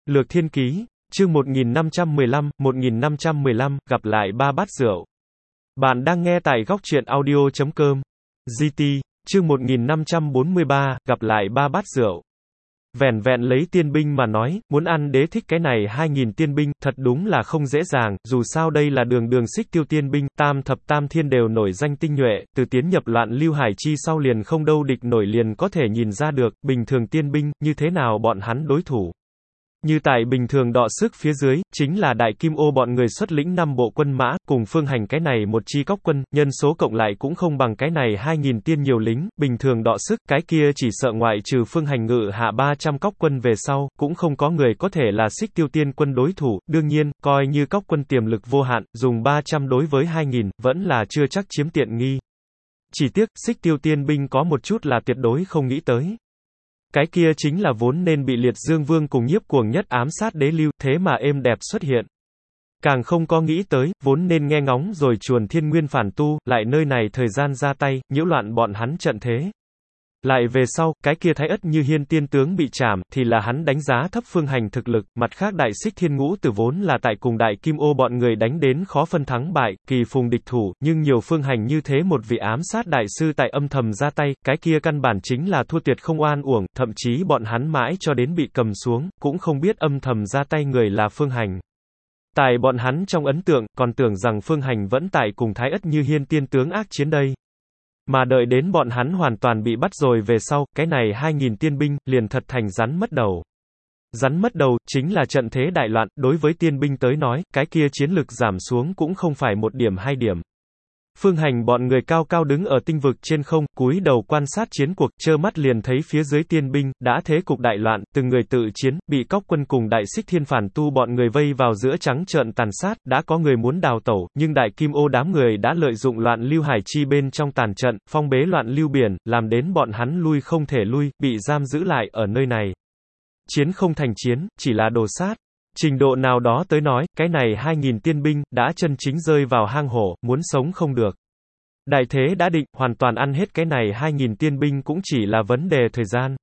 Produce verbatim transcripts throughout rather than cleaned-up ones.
Lược Thiên Ký, chương một nghìn năm trăm mười lăm, một nghìn năm trăm mười lăm, gặp lại ba bát rượu. Bạn đang nghe tại góc truyện audio chấm com. giê tê, chương một nghìn năm trăm bốn mươi ba, gặp lại ba bát rượu. Vẻn vẹn lấy tiên binh mà nói, muốn ăn đế thích cái này hai nghìn tiên binh, thật đúng là không dễ dàng, dù sao đây là đường đường xích tiêu tiên binh, tam thập tam thiên đều nổi danh tinh nhuệ, từ tiến nhập loạn lưu hải chi sau liền không đâu địch nổi liền có thể nhìn ra được, bình thường tiên binh, như thế nào bọn hắn đối thủ. Như tại bình thường đọ sức phía dưới, chính là đại kim ô bọn người xuất lĩnh năm bộ quân mã, cùng phương hành cái này một chi cóc quân, nhân số cộng lại cũng không bằng cái này hai nghìn tiên nhiều lính, bình thường đọ sức, cái kia chỉ sợ ngoại trừ phương hành ngự hạ ba trăm cóc quân về sau, cũng không có người có thể là xích tiêu tiên quân đối thủ, đương nhiên, coi như cóc quân tiềm lực vô hạn, dùng ba trăm đối với hai nghìn, vẫn là chưa chắc chiếm tiện nghi. Chỉ tiếc, xích tiêu tiên binh có một chút là tuyệt đối không nghĩ tới. Cái kia chính là vốn nên bị Liệt Dương Vương cùng Nhiếp Cuồng Nhất ám sát đế lưu, thế mà êm đẹp xuất hiện. Càng không có nghĩ tới, vốn nên nghe ngóng rồi chuồn thiên nguyên phản tu, lại nơi này thời gian ra tay, nhiễu loạn bọn hắn trận thế. Lại về sau, cái kia Thái Ất Như Hiên tiên tướng bị trảm, thì là hắn đánh giá thấp phương hành thực lực, mặt khác đại xích thiên ngũ tử vốn là tại cùng đại kim ô bọn người đánh đến khó phân thắng bại, kỳ phùng địch thủ, nhưng nhiều phương hành như thế một vị ám sát đại sư tại âm thầm ra tay, cái kia căn bản chính là thua tuyệt không oan uổng, thậm chí bọn hắn mãi cho đến bị cầm xuống, cũng không biết âm thầm ra tay người là phương hành. Tại bọn hắn trong ấn tượng, còn tưởng rằng phương hành vẫn tại cùng Thái Ất Như Hiên tiên tướng ác chiến đây. Mà đợi đến bọn hắn hoàn toàn bị bắt rồi về sau, cái này hai nghìn tiên binh, liền thật thành rắn mất đầu. Rắn mất đầu, chính là trận thế đại loạn, đối với tiên binh tới nói, cái kia chiến lực giảm xuống cũng không phải một điểm hai điểm. Phương hành bọn người cao cao đứng ở tinh vực trên không, cúi đầu quan sát chiến cuộc, trơ mắt liền thấy phía dưới tiên binh, đã thế cục đại loạn, từng người tự chiến, bị cóc quân cùng đại xích thiên phản tu bọn người vây vào giữa trắng trợn tàn sát, đã có người muốn đào tẩu, nhưng đại kim ô đám người đã lợi dụng loạn lưu hải chi bên trong tàn trận, phong bế loạn lưu biển, làm đến bọn hắn lui không thể lui, bị giam giữ lại ở nơi này. Chiến không thành chiến, chỉ là đồ sát. Trình độ nào đó tới nói, cái này hai nghìn tiên binh, đã chân chính rơi vào hang hổ, muốn sống không được. Đại thế đã định, hoàn toàn ăn hết cái này hai nghìn tiên binh cũng chỉ là vấn đề thời gian.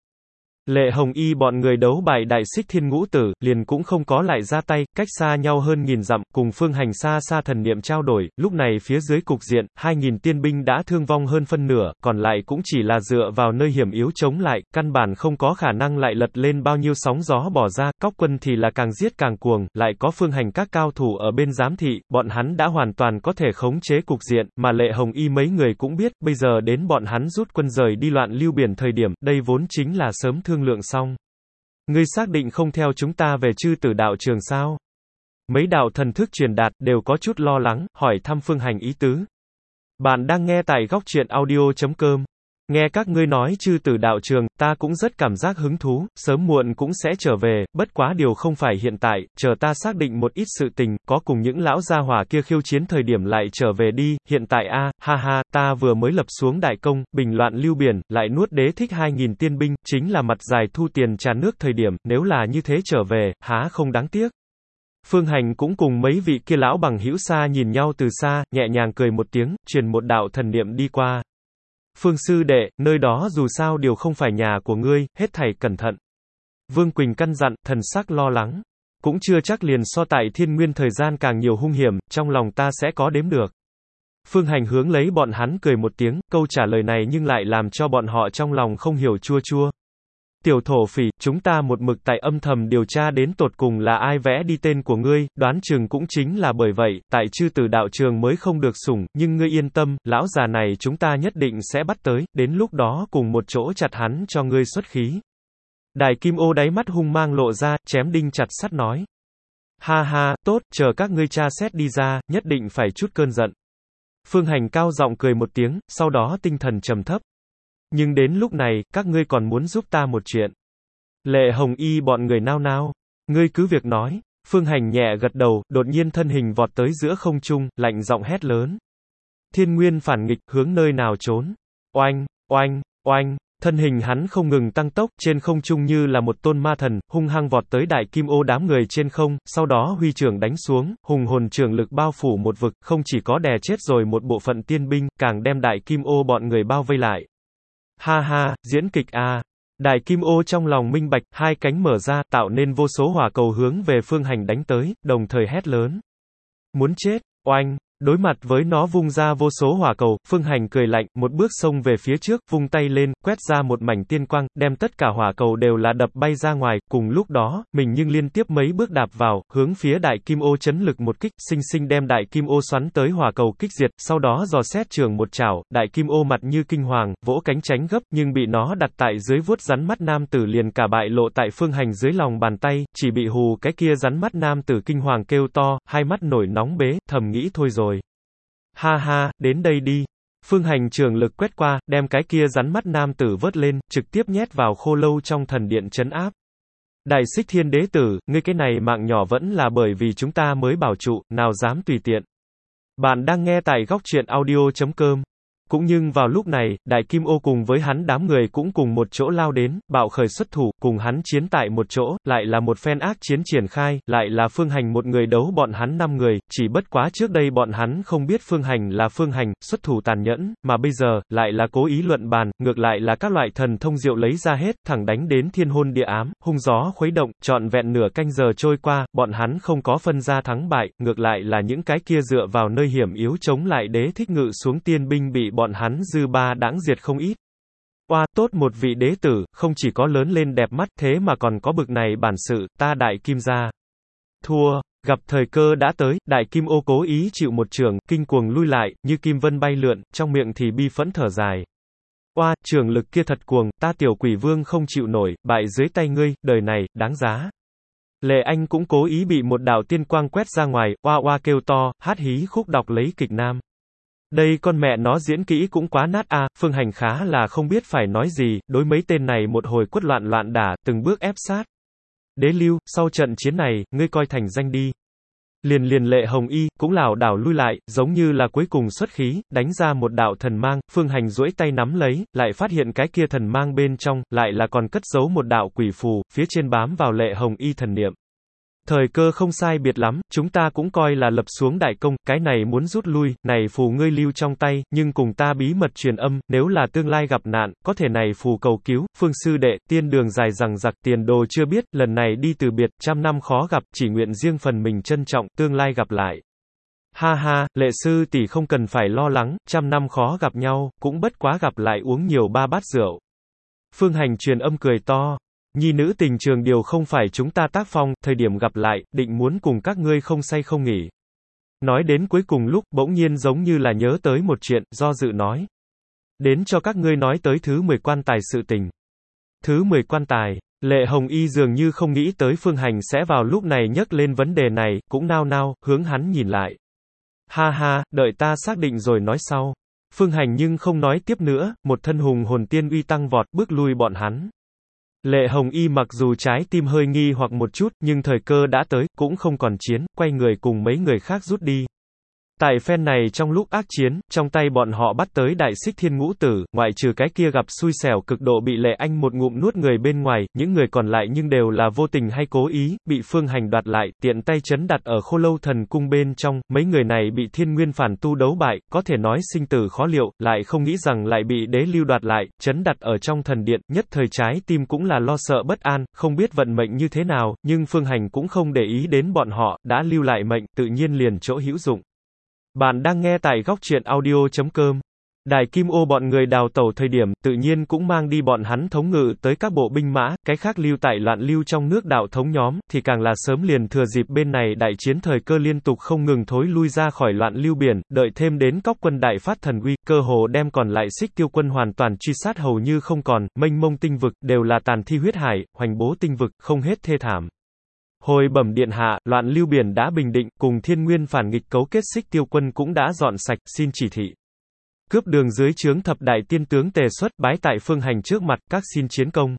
Lệ Hồng Y bọn người đấu bại đại xích thiên ngũ tử, liền cũng không có lại ra tay, cách xa nhau hơn nghìn dặm, cùng phương hành xa xa thần niệm trao đổi, lúc này phía dưới cục diện, hai nghìn tiên binh đã thương vong hơn phân nửa, còn lại cũng chỉ là dựa vào nơi hiểm yếu chống lại, căn bản không có khả năng lại lật lên bao nhiêu sóng gió bỏ ra, cóc quân thì là càng giết càng cuồng, lại có phương hành các cao thủ ở bên giám thị, bọn hắn đã hoàn toàn có thể khống chế cục diện, mà Lệ Hồng Y mấy người cũng biết, bây giờ đến bọn hắn rút quân rời đi loạn lưu biển thời điểm, đây vốn chính là sớm thương lượng xong. Ngươi xác định không theo chúng ta về Chư Tử đạo trường sao? Mấy đạo thần thức truyền đạt, đều có chút lo lắng, hỏi thăm phương hành ý tứ. Bạn đang nghe tại góc truyện audio chấm com. Nghe các ngươi nói Chư Tử đạo trường, ta cũng rất cảm giác hứng thú, sớm muộn cũng sẽ trở về, bất quá điều không phải hiện tại, chờ ta xác định một ít sự tình, có cùng những lão gia hỏa kia khiêu chiến thời điểm lại trở về đi, hiện tại a, ha ha, ta vừa mới lập xuống đại công, bình loạn lưu biển, lại nuốt đế thích hai nghìn tiên binh, chính là mặt dài thu tiền trà nước thời điểm, nếu là như thế trở về, há không đáng tiếc. Phương hành cũng cùng mấy vị kia lão bằng hữu xa nhìn nhau từ xa, nhẹ nhàng cười một tiếng, truyền một đạo thần niệm đi qua. Phương sư đệ, nơi đó dù sao điều không phải nhà của ngươi, hết thảy cẩn thận. Vương Quỳnh căn dặn, thần sắc lo lắng. Cũng chưa chắc liền so tại thiên nguyên thời gian càng nhiều hung hiểm, trong lòng ta sẽ có đếm được. Phương hành hướng lấy bọn hắn cười một tiếng, câu trả lời này nhưng lại làm cho bọn họ trong lòng không hiểu chua chua. Tiểu thổ phỉ, chúng ta một mực tại âm thầm điều tra đến tột cùng là ai vẽ đi tên của ngươi, đoán chừng cũng chính là bởi vậy, tại Chư Tử đạo trường mới không được sủng, nhưng ngươi yên tâm, lão già này chúng ta nhất định sẽ bắt tới, đến lúc đó cùng một chỗ chặt hắn cho ngươi xuất khí. Đại kim ô đáy mắt hung mang lộ ra, chém đinh chặt sắt nói. Ha ha, tốt, chờ các ngươi tra xét đi ra, nhất định phải chút cơn giận. Phương hành cao giọng cười một tiếng, sau đó tinh thần trầm thấp. Nhưng đến lúc này, các ngươi còn muốn giúp ta một chuyện. Lệ Hồng Y bọn người nao nao. Ngươi cứ việc nói. Phương hành nhẹ gật đầu, đột nhiên thân hình vọt tới giữa không trung, lạnh giọng hét lớn. Thiên nguyên phản nghịch, hướng nơi nào trốn. Oanh, oanh, oanh. Thân hình hắn không ngừng tăng tốc, trên không trung như là một tôn ma thần, hung hăng vọt tới đại kim ô đám người trên không, sau đó huy trưởng đánh xuống, hùng hồn trường lực bao phủ một vực, không chỉ có đè chết rồi một bộ phận tiên binh, càng đem đại kim ô bọn người bao vây lại. Ha ha, diễn kịch a. Đại Kim Ô trong lòng minh bạch, hai cánh mở ra, tạo nên vô số hỏa cầu hướng về Phương Hành đánh tới, đồng thời hét lớn. Muốn chết, oanh! Đối mặt với nó vung ra vô số hỏa cầu, Phương Hành cười lạnh, một bước xông về phía trước, vung tay lên, quét ra một mảnh tiên quang, đem tất cả hỏa cầu đều là đập bay ra ngoài, cùng lúc đó, mình nhưng liên tiếp mấy bước đạp vào, hướng phía Đại Kim Ô chấn lực một kích, sinh sinh đem Đại Kim Ô xoắn tới hỏa cầu kích diệt, sau đó dò xét trường một chảo, Đại Kim Ô mặt như kinh hoàng, vỗ cánh tránh gấp, nhưng bị nó đặt tại dưới vuốt rắn mắt nam tử liền cả bại lộ tại Phương Hành dưới lòng bàn tay, chỉ bị hù cái kia rắn mắt nam tử kinh hoàng kêu to, hai mắt nổi nóng bế, thầm nghĩ thôi rồi. Ha ha, đến đây đi. Phương Hành trường lực quét qua, đem cái kia rắn mắt nam tử vớt lên, trực tiếp nhét vào khô lâu trong thần điện trấn áp. Đại Xích Thiên Đế tử, ngươi cái này mạng nhỏ vẫn là bởi vì chúng ta mới bảo trụ, nào dám tùy tiện. Bạn đang nghe tại góc truyện audio chấm com. Cũng nhưng vào lúc này, Đại Kim Ô cùng với hắn đám người cũng cùng một chỗ lao đến, bạo khởi xuất thủ, cùng hắn chiến tại một chỗ, lại là một phen ác chiến triển khai, lại là Phương Hành một người đấu bọn hắn năm người, chỉ bất quá trước đây bọn hắn không biết Phương Hành là Phương Hành, xuất thủ tàn nhẫn, mà bây giờ, lại là cố ý luận bàn, ngược lại là các loại thần thông diệu lấy ra hết, thẳng đánh đến thiên hôn địa ám, hung gió khuấy động, trọn vẹn nửa canh giờ trôi qua, bọn hắn không có phân ra thắng bại, ngược lại là những cái kia dựa vào nơi hiểm yếu chống lại Đế Thích Ngự xuống tiên binh bị bọn hắn dư ba đãng diệt không ít. Oa, tốt một vị đế tử, không chỉ có lớn lên đẹp mắt thế mà còn có bực này bản sự, ta Đại Kim gia. Thua, gặp thời cơ đã tới, Đại Kim Ô cố ý chịu một trường, kinh cuồng lui lại, như kim vân bay lượn, trong miệng thì bi phẫn thở dài. Oa, trường lực kia thật cuồng, ta tiểu quỷ vương không chịu nổi, bại dưới tay ngươi, đời này, đáng giá. Lệ Anh cũng cố ý bị một đạo tiên quang quét ra ngoài, oa oa kêu to, hát hí khúc đọc lấy kịch nam. Đây con mẹ nó diễn kỹ cũng quá nát a, à, Phương Hành khá là không biết phải nói gì, đối mấy tên này một hồi quất loạn loạn đả, từng bước ép sát. Đế Lưu, sau trận chiến này, ngươi coi thành danh đi. Liền liền Lệ Hồng Y, cũng lảo đảo lui lại, giống như là cuối cùng xuất khí, đánh ra một đạo thần mang, Phương Hành duỗi tay nắm lấy, lại phát hiện cái kia thần mang bên trong, lại là còn cất giấu một đạo quỷ phù, phía trên bám vào Lệ Hồng Y thần niệm. Thời cơ không sai biệt lắm, chúng ta cũng coi là lập xuống đại công, cái này muốn rút lui, này phù ngươi lưu trong tay, nhưng cùng ta bí mật truyền âm, nếu là tương lai gặp nạn, có thể này phù cầu cứu, Phương sư đệ, tiên đường dài rằng giặc, tiền đồ chưa biết, lần này đi từ biệt, trăm năm khó gặp, chỉ nguyện riêng phần mình trân trọng, tương lai gặp lại. Ha ha, Lệ sư tỷ không cần phải lo lắng, trăm năm khó gặp nhau, cũng bất quá gặp lại uống nhiều ba bát rượu. Phương Hành truyền âm cười to. Nhi nữ tình trường điều không phải chúng ta tác phong, thời điểm gặp lại, định muốn cùng các ngươi không say không nghỉ. Nói đến cuối cùng lúc, bỗng nhiên giống như là nhớ tới một chuyện, do dự nói. Đến cho các ngươi nói tới thứ mười quan tài sự tình. Thứ mười quan tài, Lệ Hồng Y dường như không nghĩ tới Phương Hành sẽ vào lúc này nhắc lên vấn đề này, cũng nao nao, hướng hắn nhìn lại. Ha ha, đợi ta xác định rồi nói sau. Phương Hành nhưng không nói tiếp nữa, một thân hùng hồn tiên uy tăng vọt, bước lui bọn hắn. Lệ Hồng Y mặc dù trái tim hơi nghi hoặc một chút, nhưng thời cơ đã tới, cũng không còn chiến, quay người cùng mấy người khác rút đi. Tại phen này trong lúc ác chiến, trong tay bọn họ bắt tới Đại Xích Thiên Ngũ Tử, ngoại trừ cái kia gặp xui xẻo cực độ bị Lệ Anh một ngụm nuốt người bên ngoài, những người còn lại nhưng đều là vô tình hay cố ý, bị Phương Hành đoạt lại, tiện tay chấn đặt ở Khô Lâu Thần Cung bên trong, mấy người này bị Thiên Nguyên phản tu đấu bại, có thể nói sinh tử khó liệu, lại không nghĩ rằng lại bị Đế Lưu đoạt lại, chấn đặt ở trong thần điện, nhất thời trái tim cũng là lo sợ bất an, không biết vận mệnh như thế nào, nhưng Phương Hành cũng không để ý đến bọn họ, đã lưu lại mệnh, tự nhiên liền chỗ hữu dụng. Bạn đang nghe tại góc truyện audio chấm com. Đại Kim Ô bọn người đào tẩu thời điểm, tự nhiên cũng mang đi bọn hắn thống ngự tới các bộ binh mã, cái khác lưu tại loạn lưu trong nước đạo thống nhóm, thì càng là sớm liền thừa dịp bên này đại chiến thời cơ liên tục không ngừng thối lui ra khỏi loạn lưu biển, đợi thêm đến Cóc quân đại phát thần uy, cơ hồ đem còn lại Xích Tiêu quân hoàn toàn truy sát hầu như không còn, mênh mông tinh vực, đều là tàn thi huyết hải, hoành bố tinh vực, không hết thê thảm. Hồi bẩm điện hạ, loạn lưu biển đã bình định, cùng Thiên Nguyên phản nghịch cấu kết Xích Tiêu quân cũng đã dọn sạch, xin chỉ thị. Cướp đường dưới trướng thập đại tiên tướng Tề Xuất, bái tại Phương Hành trước mặt, các xin chiến công.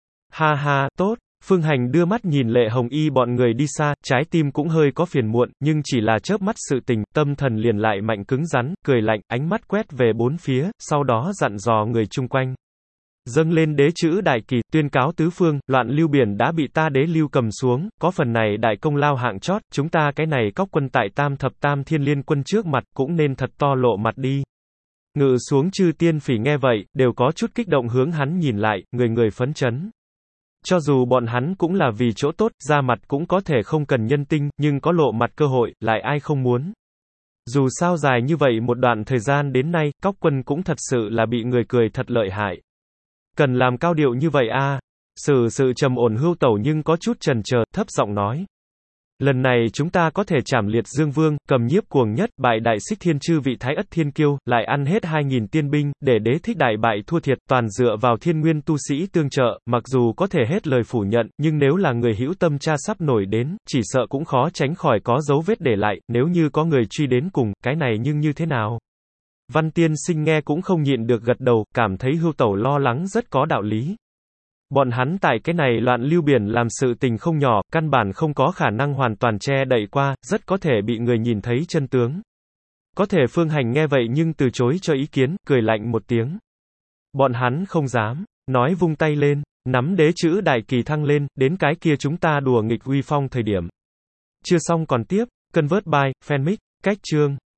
Ha ha, tốt. Phương Hành đưa mắt nhìn Lệ Hồng Y bọn người đi xa, trái tim cũng hơi có phiền muộn, nhưng chỉ là chớp mắt sự tình, tâm thần liền lại mạnh cứng rắn, cười lạnh, ánh mắt quét về bốn phía, sau đó dặn dò người chung quanh. Dâng lên đế chữ đại kỳ, tuyên cáo tứ phương, loạn lưu biển đã bị ta Đế Lưu cầm xuống, có phần này đại công lao hạng chót, chúng ta cái này Cóc quân tại tam thập tam thiên liên quân trước mặt, cũng nên thật to lộ mặt đi. Ngự xuống chư tiên phỉ nghe vậy, đều có chút kích động hướng hắn nhìn lại, người người phấn chấn. Cho dù bọn hắn cũng là vì chỗ tốt, ra mặt cũng có thể không cần nhân tinh, nhưng có lộ mặt cơ hội, lại ai không muốn. Dù sao dài như vậy một đoạn thời gian đến nay, Cóc Quân cũng thật sự là bị người cười thật lợi hại. Cần làm cao điệu như vậy a à? Sử sự trầm ổn Hưu Tẩu nhưng có chút chần chờ, thấp giọng nói. Lần này chúng ta có thể trảm liệt Dương Vương, cầm nhiếp cuồng nhất, bại đại xích thiên chư vị Thái Ất Thiên Kiêu, lại ăn hết hai nghìn tiên binh, để đế thích đại bại thua thiệt, toàn dựa vào thiên nguyên tu sĩ tương trợ, mặc dù có thể hết lời phủ nhận, nhưng nếu là người hữu tâm cha sắp nổi đến, chỉ sợ cũng khó tránh khỏi có dấu vết để lại, nếu như có người truy đến cùng, cái này nhưng như thế nào? Văn Tiên Sinh nghe cũng không nhịn được gật đầu, cảm thấy Hưu Tẩu lo lắng rất có đạo lý. Bọn hắn tại cái này loạn lưu biển làm sự tình không nhỏ, căn bản không có khả năng hoàn toàn che đậy qua, rất có thể bị người nhìn thấy chân tướng. Có thể Phương Hành nghe vậy nhưng từ chối cho ý kiến, cười lạnh một tiếng. Bọn hắn không dám, nói vung tay lên, nắm đế chữ đại kỳ thăng lên, đến cái kia chúng ta đùa nghịch uy phong thời điểm. Chưa xong còn tiếp, Convert by, Fanmic, cách chương.